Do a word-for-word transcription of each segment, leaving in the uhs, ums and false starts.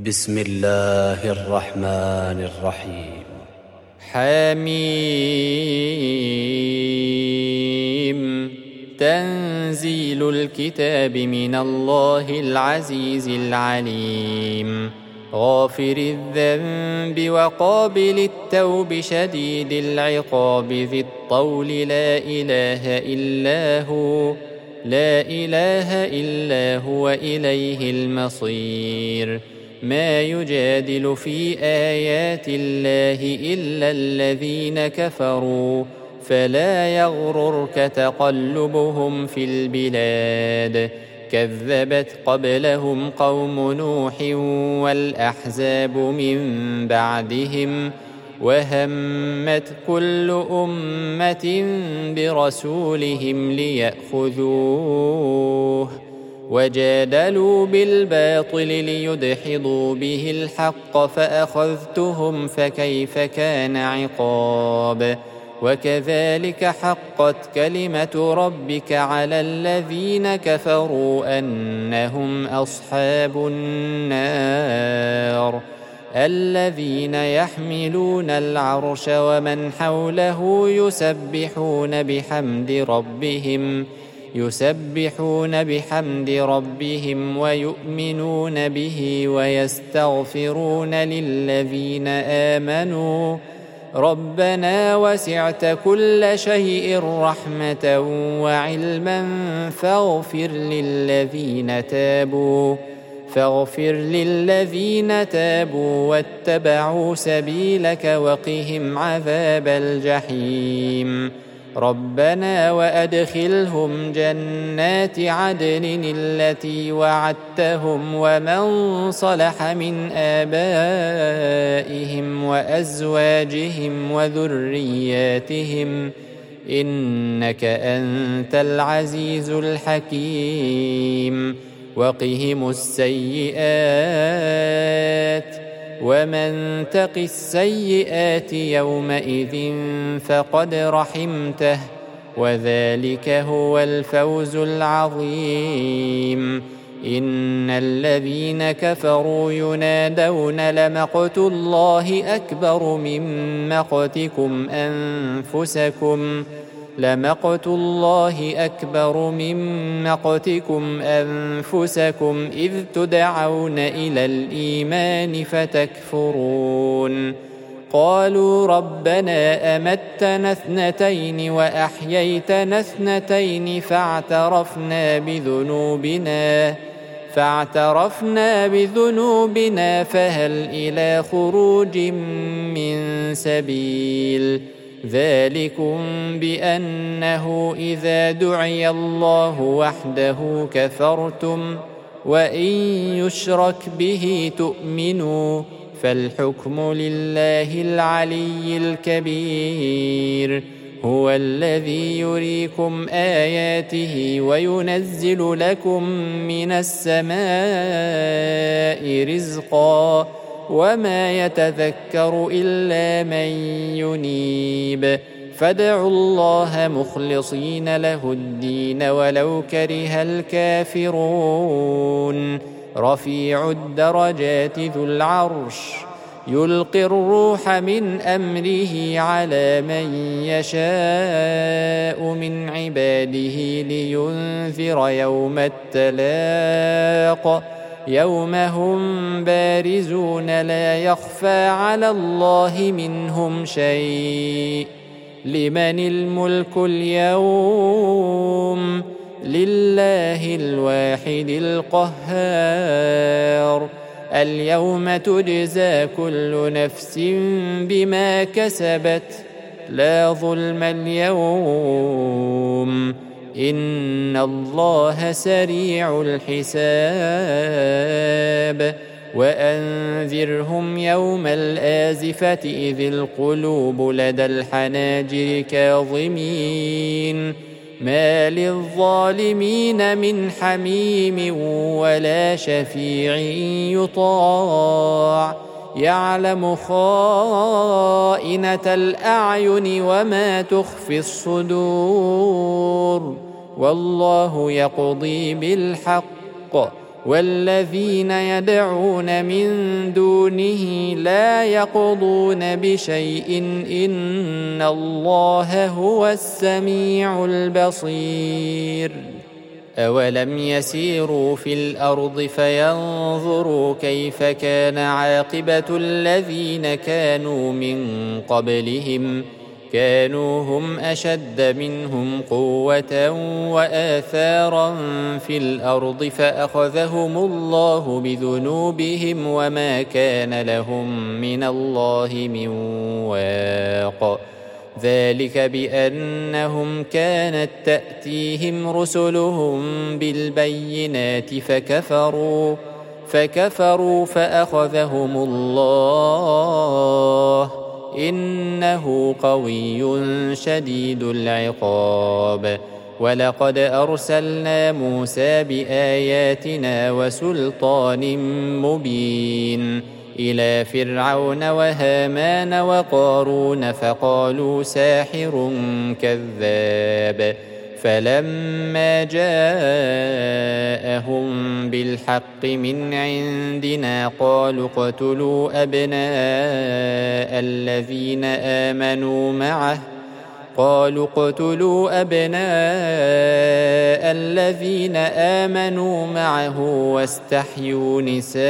بسم الله الرحمن الرحيم. حميم. تنزيل الكتاب من الله العزيز العليم، غافر الذنب وقابل التوب شديد العقاب ذي الطول، لا إله إلا هو لا إله إلا هو إليه المصير. ما يجادل في آيات الله إلا الذين كفروا، فلا يغررك تقلبهم في البلاد. كذبت قبلهم قوم نوح والأحزاب من بعدهم، وهمت كل أمة برسولهم ليأخذوه، وجادلوا بالباطل ليدحضوا به الحق، فأخذتهم فكيف كان عقاب. وكذلك حقت كلمة ربك على الذين كفروا أنهم أصحاب النار. الذين يحملون العرش ومن حوله يسبحون بحمد ربهم يسبحون بحمد ربهم ويؤمنون به ويستغفرون للذين آمنوا ربنا وسعت كل شيء رحمة وعلما فاغفر للذين تابوا فاغفر للذين تابوا واتبعوا سبيلك وقهم عذاب الجحيم. ربنا وأدخلهم جنات عدن التي وعدتهم ومن صلح من آبائهم وأزواجهم وذرياتهم إنك أنت العزيز الحكيم. وقهم السيئات ومن تق السيئات يومئذ فقد رحمته، وذلك هو الفوز العظيم. إن الذين كفروا ينادون لمقت الله أكبر من مقتكم أنفسكم لمقت الله أكبر من مقتكم أنفسكم إذ تدعون إلى الإيمان فتكفرون. قالوا ربنا أمتنا اثنتين وأحييتنا اثنتين فاعترفنا بذنوبنا فاعترفنا بذنوبنا فهل إلى خروج من سبيل. ذلكم بأنه إذا دعي الله وحده كفرتم، وإن يشرك به تؤمنوا، فالحكم لله العلي الكبير. هو الذي يريكم آياته وينزل لكم من السماء رزقا، وما يتذكر إلا من ينيب. فادعوا الله مخلصين له الدين ولو كره الكافرون. رفيع الدرجات ذو العرش يلقي الروح من أمره على من يشاء من عباده لينذر يوم التلاق، يوم هم بارزون لا يخفى على الله منهم شيء. لمن الملك اليوم؟ لله الواحد القهار. اليوم تجزى كل نفس بما كسبت، لا ظلم اليوم، إن الله سريع الحساب. وأنذرهم يوم الآزفة إذ القلوب لدى الحناجر كاظمين، ما للظالمين من حميم ولا شفيع يطاع، يعلم خائنة الأعين وما تخفي الصدور، والله يقضي بالحق والذين يدعون من دونه لا يقضون بشيء إن الله هو السميع البصير. أولم يسيروا في الأرض فينظروا كيف كان عاقبة الذين كانوا من قبلهم كانوا هم أشد منهم قوة وآثارا في الأرض فأخذهم الله بذنوبهم وما كان لهم من الله من واق. ذلك بأنهم كانت تأتيهم رسلهم بالبينات فكفروا فكفروا فأخذهم الله إنه قوي شديد العقاب. ولقد أرسلنا موسى بآياتنا وسلطان مبين إلى فرعون وهامان وقارون فقالوا ساحر كذاب. فلما جاءهم بالحق من عندنا قالوا اقتلوا أبناء الذين آمنوا معه قالوا اقتلوا أبناء الذين آمنوا معه واستحيوا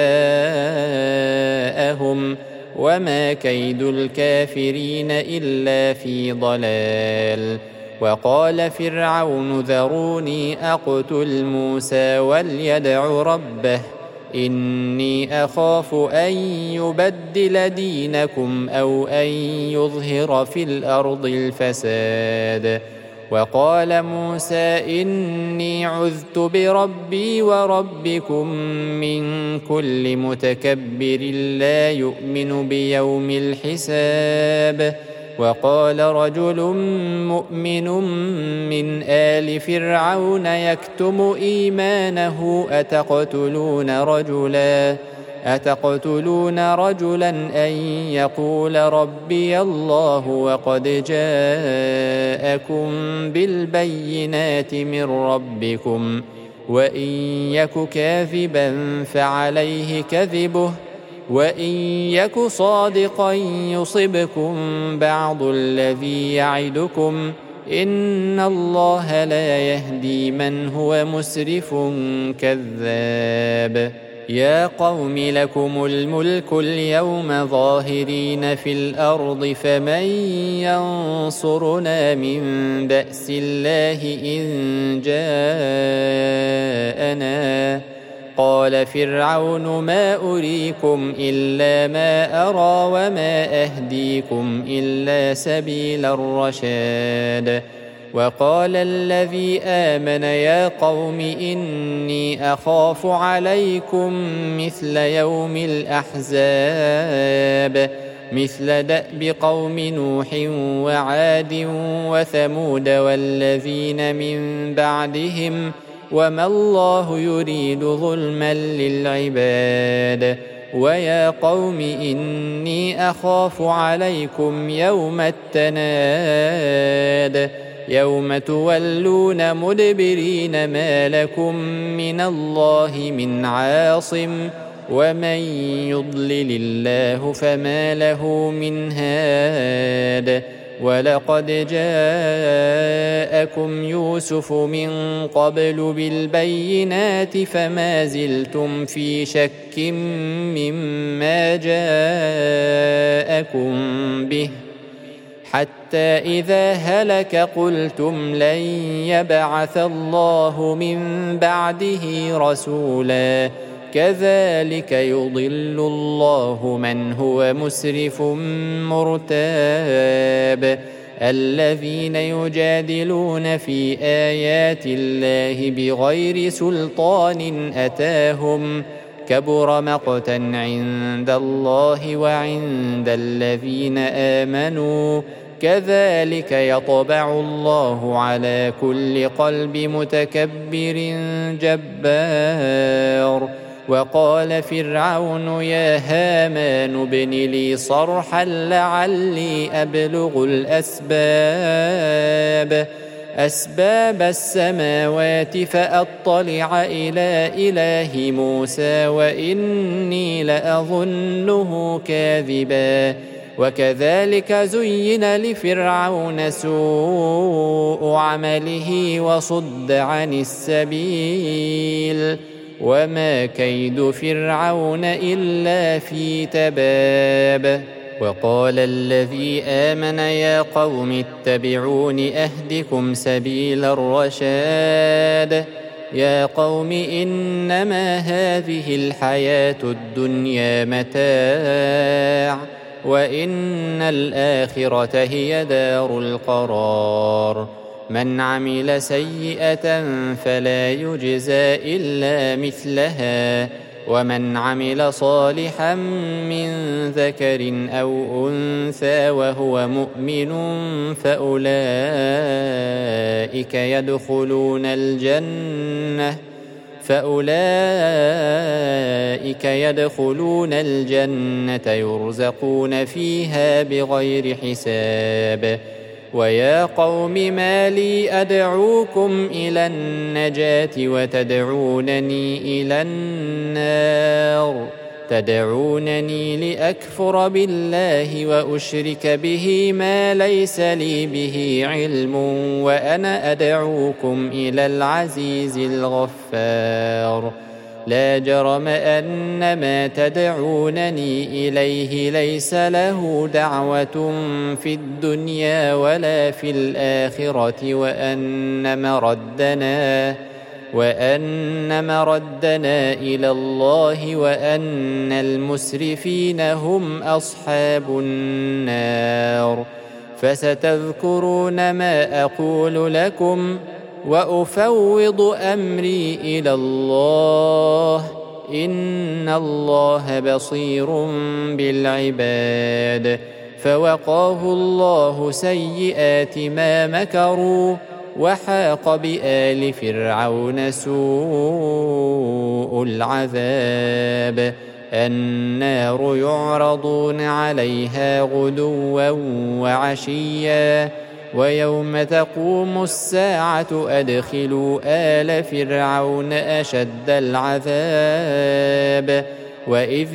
نساءهم وما كيد الكافرين إلا في ضلال. وقال فرعون ذروني أقتل موسى وليدع ربه إني أخاف أن يبدل دينكم أو أن يظهر في الأرض الفساد. وقال موسى إني عذت بربي وربكم من كل متكبر لا يؤمن بيوم الحساب. وقال رجل مؤمن من آل فرعون يكتم إيمانه أتقتلون رجلا أتقتلون رجلا أن يقول ربي الله وقد جاءكم بالبينات من ربكم وإن يك كاذبا فعليه كذبه وإن يك صادقا يصبكم بعض الذي يعدكم إن الله لا يهدي من هو مسرف كذاب. يا قوم لكم الملك اليوم ظاهرين في الأرض فمن ينصرنا من بأس الله إن جاءنا. قال فرعون ما أريكم إلا ما أرى وما أهديكم إلا سبيل الرشاد. وقال الذي آمن يا قوم إني أخاف عليكم مثل يوم الأحزاب مثل دأب قوم نوح وعاد وثمود والذين من بعدهم وما الله يريد ظلما للعباد. ويا قوم إني أخاف عليكم يوم التناد يوم تولون مدبرين ما لكم من الله من عاصم ومن يضلل الله فما له من هاد. ولقد جاءكم يوسف من قبل بالبينات فما زلتم في شك مما جاءكم به حتى إذا هلك قلتم لن يبعث الله من بعده رسولا كذلك يضل الله من هو مسرف مرتاب. الذين يجادلون في آيات الله بغير سلطان أتاهم كبر مقتا عند الله وعند الذين آمنوا كذلك يطبع الله على كل قلب متكبر جبار. وقال فرعون يا هامان ابن لي صرحا لعلي أبلغ الأسباب أسباب السماوات فأطلع إلى إله موسى وإني لأظنه كاذبا. وكذلك زين لفرعون سوء عمله وصد عن السبيل وما كيد فرعون إلا في تباب. وقال الذي آمن يا قوم اتبعون أهدكم سبيل الرشاد. يا قوم إنما هذه الحياة الدنيا متاع وإن الآخرة هي دار القرار. من عمل سيئة فلا يجزى إلا مثلها ومن عمل صالحا من ذكر أو أنثى وهو مؤمن فأولئك يدخلون الجنة فأولئك يدخلون الجنة يرزقون فيها بغير حساب. ويا قوم ما لي أدعوكم إلى النجاة وتدعونني إلى النار تدعونني لأكفر بالله وأشرك به ما ليس لي به علم وأنا أدعوكم إلى العزيز الغفار. لا جرم أن ما تدعونني إليه ليس له دعوة في الدنيا ولا في الآخرة وأن مردنا وأن مردنا إلى الله وأن المسرفين هم أصحاب النار. فستذكرون ما أقول لكم وأفوض أمري إلى الله إن الله بصير بالعباد. فوقاه الله سيئات ما مكروا وحاق بآل فرعون سوء العذاب. النار يعرضون عليها غدوا وعشيا ويوم تقوم الساعة أدخلوا آل فرعون أشد العذاب. وإذ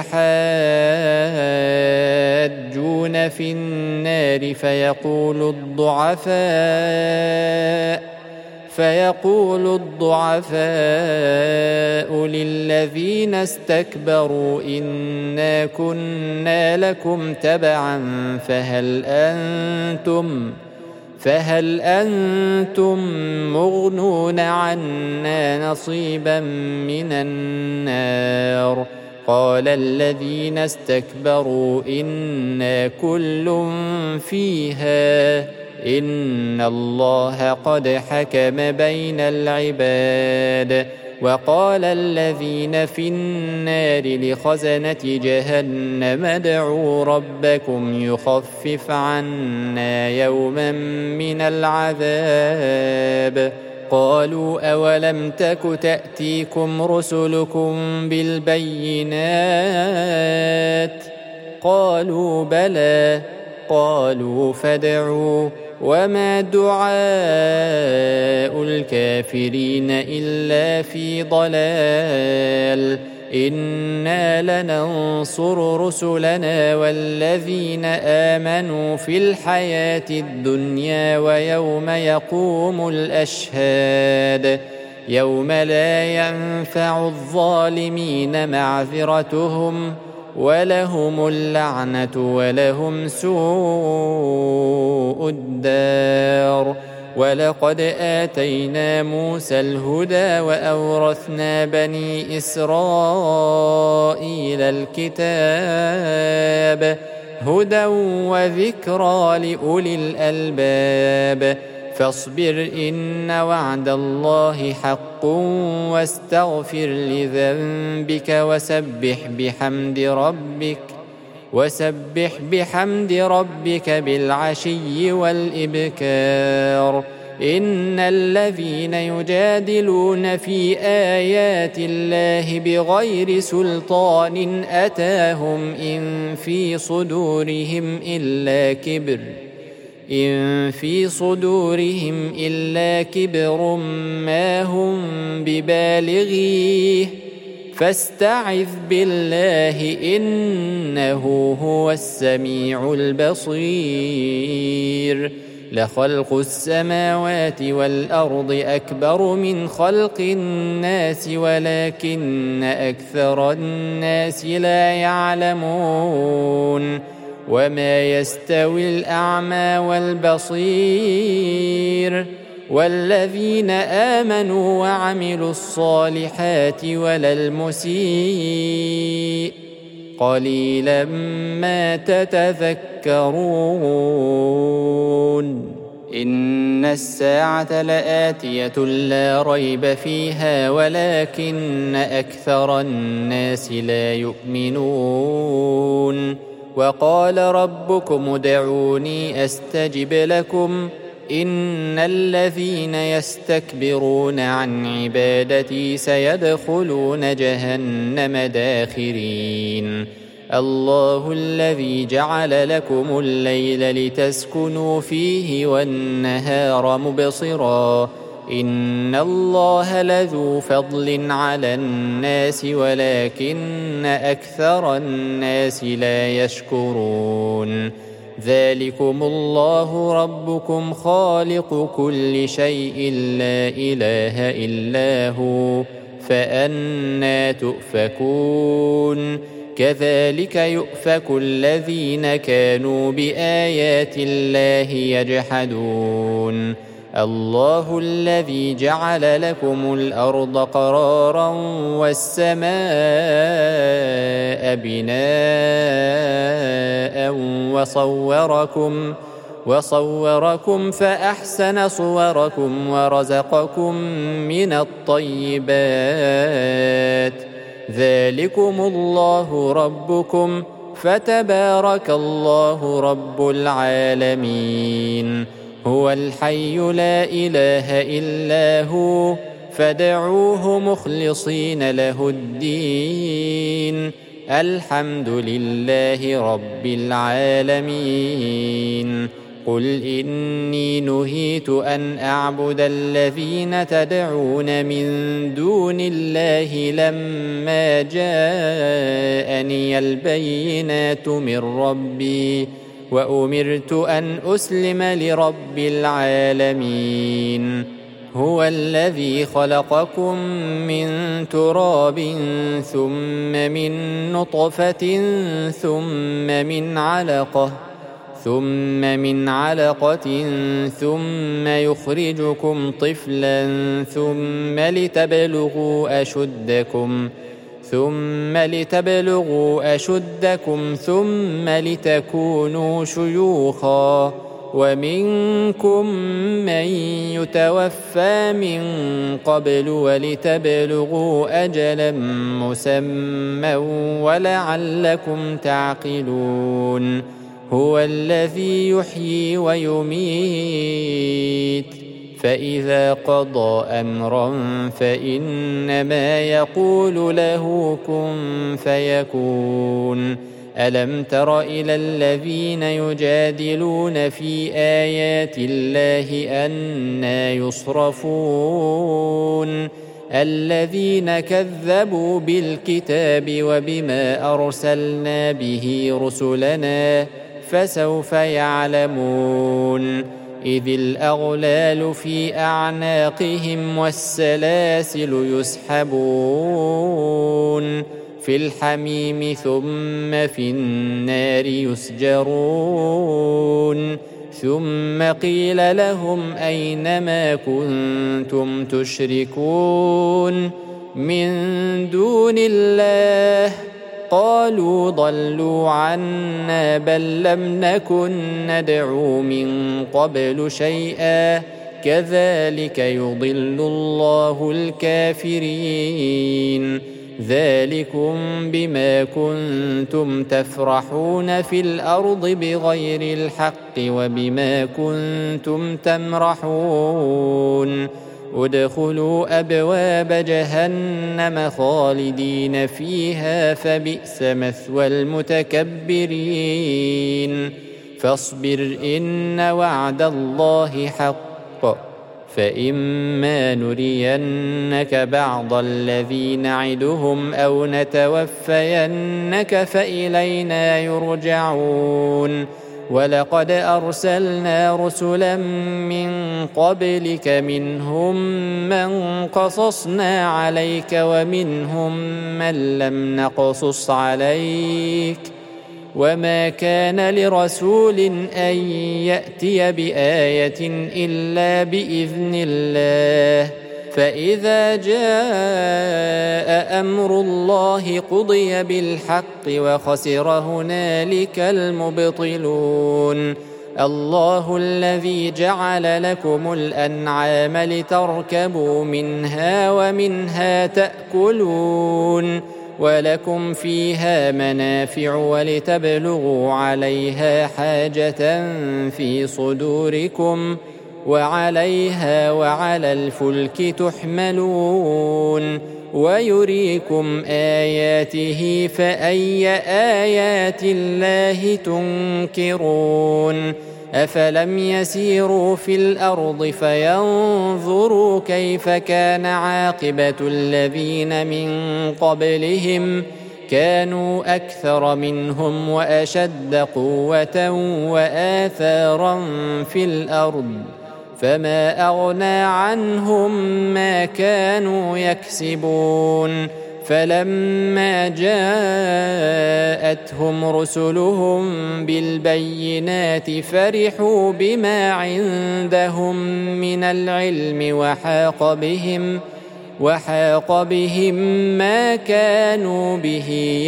يتحاجون في النار فيقول الضعفاء فيقول الضعفاء للذين استكبروا إنا كنا لكم تبعا فهل أنتم فهل أنتم مغنون عنا نصيبا من النار. قال الذين استكبروا إنا كل فيها إن الله قد حكم بين العباد. وقال الذين في النار لخزنة جهنم ادعوا ربكم يخفف عنا يوما من العذاب. قالوا أولم تك تأتيكم رسلكم بالبينات قالوا بلى قالوا فادعوا وما دعاء الكافرين إلا في ضلال. إنا لننصر رسلنا والذين آمنوا في الحياة الدنيا ويوم يقوم الأشهاد. يوم لا ينفع الظالمين معذرتهم ولهم اللعنة ولهم سوء الدار. ولقد آتينا موسى الهدى وأورثنا بني إسرائيل الكتاب هدى وذكرى لأولي الألباب. فاصبر إن وعد الله حق واستغفر لذنبك وسبح بحمد ربك وسبح بحمد ربك بالعشي والإبكار. إن الذين يجادلون في آيات الله بغير سلطان أتاهم إن في صدورهم إلا كبر إن في صدورهم إلا كبر ما هم ببالغيه فاستعذ بالله إنه هو السميع البصير لخلق السماوات والأرض أكبر من خلق الناس ولكن أكثر الناس لا يعلمون وما يستوي الأعمى والبصير والذين آمنوا وعملوا الصالحات ولا المسيء قليلا ما تتذكرون إن الساعة لآتية لا ريب فيها ولكن أكثر الناس لا يؤمنون وقال ربكم ادعوني أستجب لكم إن الذين يستكبرون عن عبادتي سيدخلون جهنم داخرين الله الذي جعل لكم الليل لتسكنوا فيه والنهار مبصرا إن الله لذو فضل على الناس ولكن أكثر الناس لا يشكرون ذلكم الله ربكم خالق كل شيء لا إله إلا هو فأنى تؤفكون كذلك يؤفك الذين كانوا بآيات الله يجحدون الله الذي جعل لكم الأرض قرارا والسماء بناء وصوركم وصوركم فأحسن صوركم ورزقكم من الطيبات ذلكم الله ربكم فتبارك الله رب العالمين هو الحي لا إله إلا هو فادعوه مخلصين له الدين الحمد لله رب العالمين قل إني نهيت أن أعبد الذين تدعون من دون الله لما جاءني البينات من ربي وأمرت أن أسلم لرب العالمين هو الذي خلقكم من تراب ثم من نطفة ثم من علقة ثم من علقة ثم يخرجكم طفلا ثم لتبلغوا أشدكم ثم لتبلغوا أشدكم ثم لتكونوا شيوخا ومنكم من يتوفى من قبل ولتبلغوا أجلا مسمى ولعلكم تعقلون هو الذي يحيي ويميت فإذا قضى أمرا فإنما يقول له كن فيكون ألم تر إلى الذين يجادلون في آيات الله أنى يصرفون الذين كذبوا بالكتاب وبما أرسلنا به رسلنا فسوف يعلمون إذ الأغلال في أعناقهم والسلاسل يسحبون في الحميم ثم في النار يسجرون ثم قيل لهم أين ما كنتم تشركون من دون الله قالوا ضلوا عنا بل لم نكن ندعو من قبل شيئا كذلك يضل الله الكافرين ذلكم بما كنتم تفرحون في الأرض بغير الحق وبما كنتم تمرحون ادخلوا أبواب جهنم خالدين فيها فبئس مثوى المتكبرين فاصبر إن وعد الله حق فإما نرينك بعض الذي نعدهم أو نتوفينك فإلينا يرجعون ولقد أرسلنا رسلا من قبلك منهم من قصصنا عليك ومنهم من لم نقصص عليك وما كان لرسول أن يأتي بآية إلا بإذن الله فإذا جاء أمر الله قضي بالحق وخسر هنالك المبطلون الله الذي جعل لكم الأنعام لتركبوا منها ومنها تأكلون ولكم فيها منافع ولتبلغوا عليها حاجة في صدوركم وعليها وعلى الفلك تحملون ويريكم آياته فأي آيات الله تنكرون أفلم يسيروا في الأرض فينظروا كيف كان عاقبة الذين من قبلهم كانوا أكثر منهم وأشد قوة وآثارا في الأرض فما أغنى عنهم ما كانوا يكسبون فلما جاءتهم رسلهم بالبينات فرحوا بما عندهم من العلم وحاق بهم وحاق بهم ما كانوا به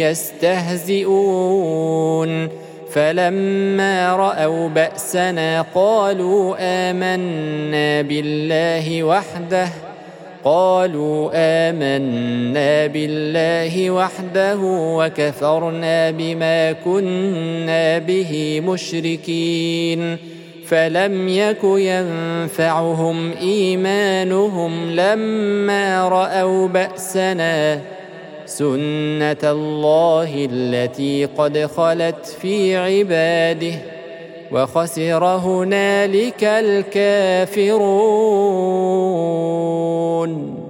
يستهزئون فلما رأوا بأسنا قالوا آمنا بالله وحده قالوا آمنا بالله وحده وكفرنا بما كنا به مشركين فلم يك ينفعهم إيمانهم لما رأوا بأسنا سنة الله التي قد خلت في عباده وخسر هنالك الكافرون.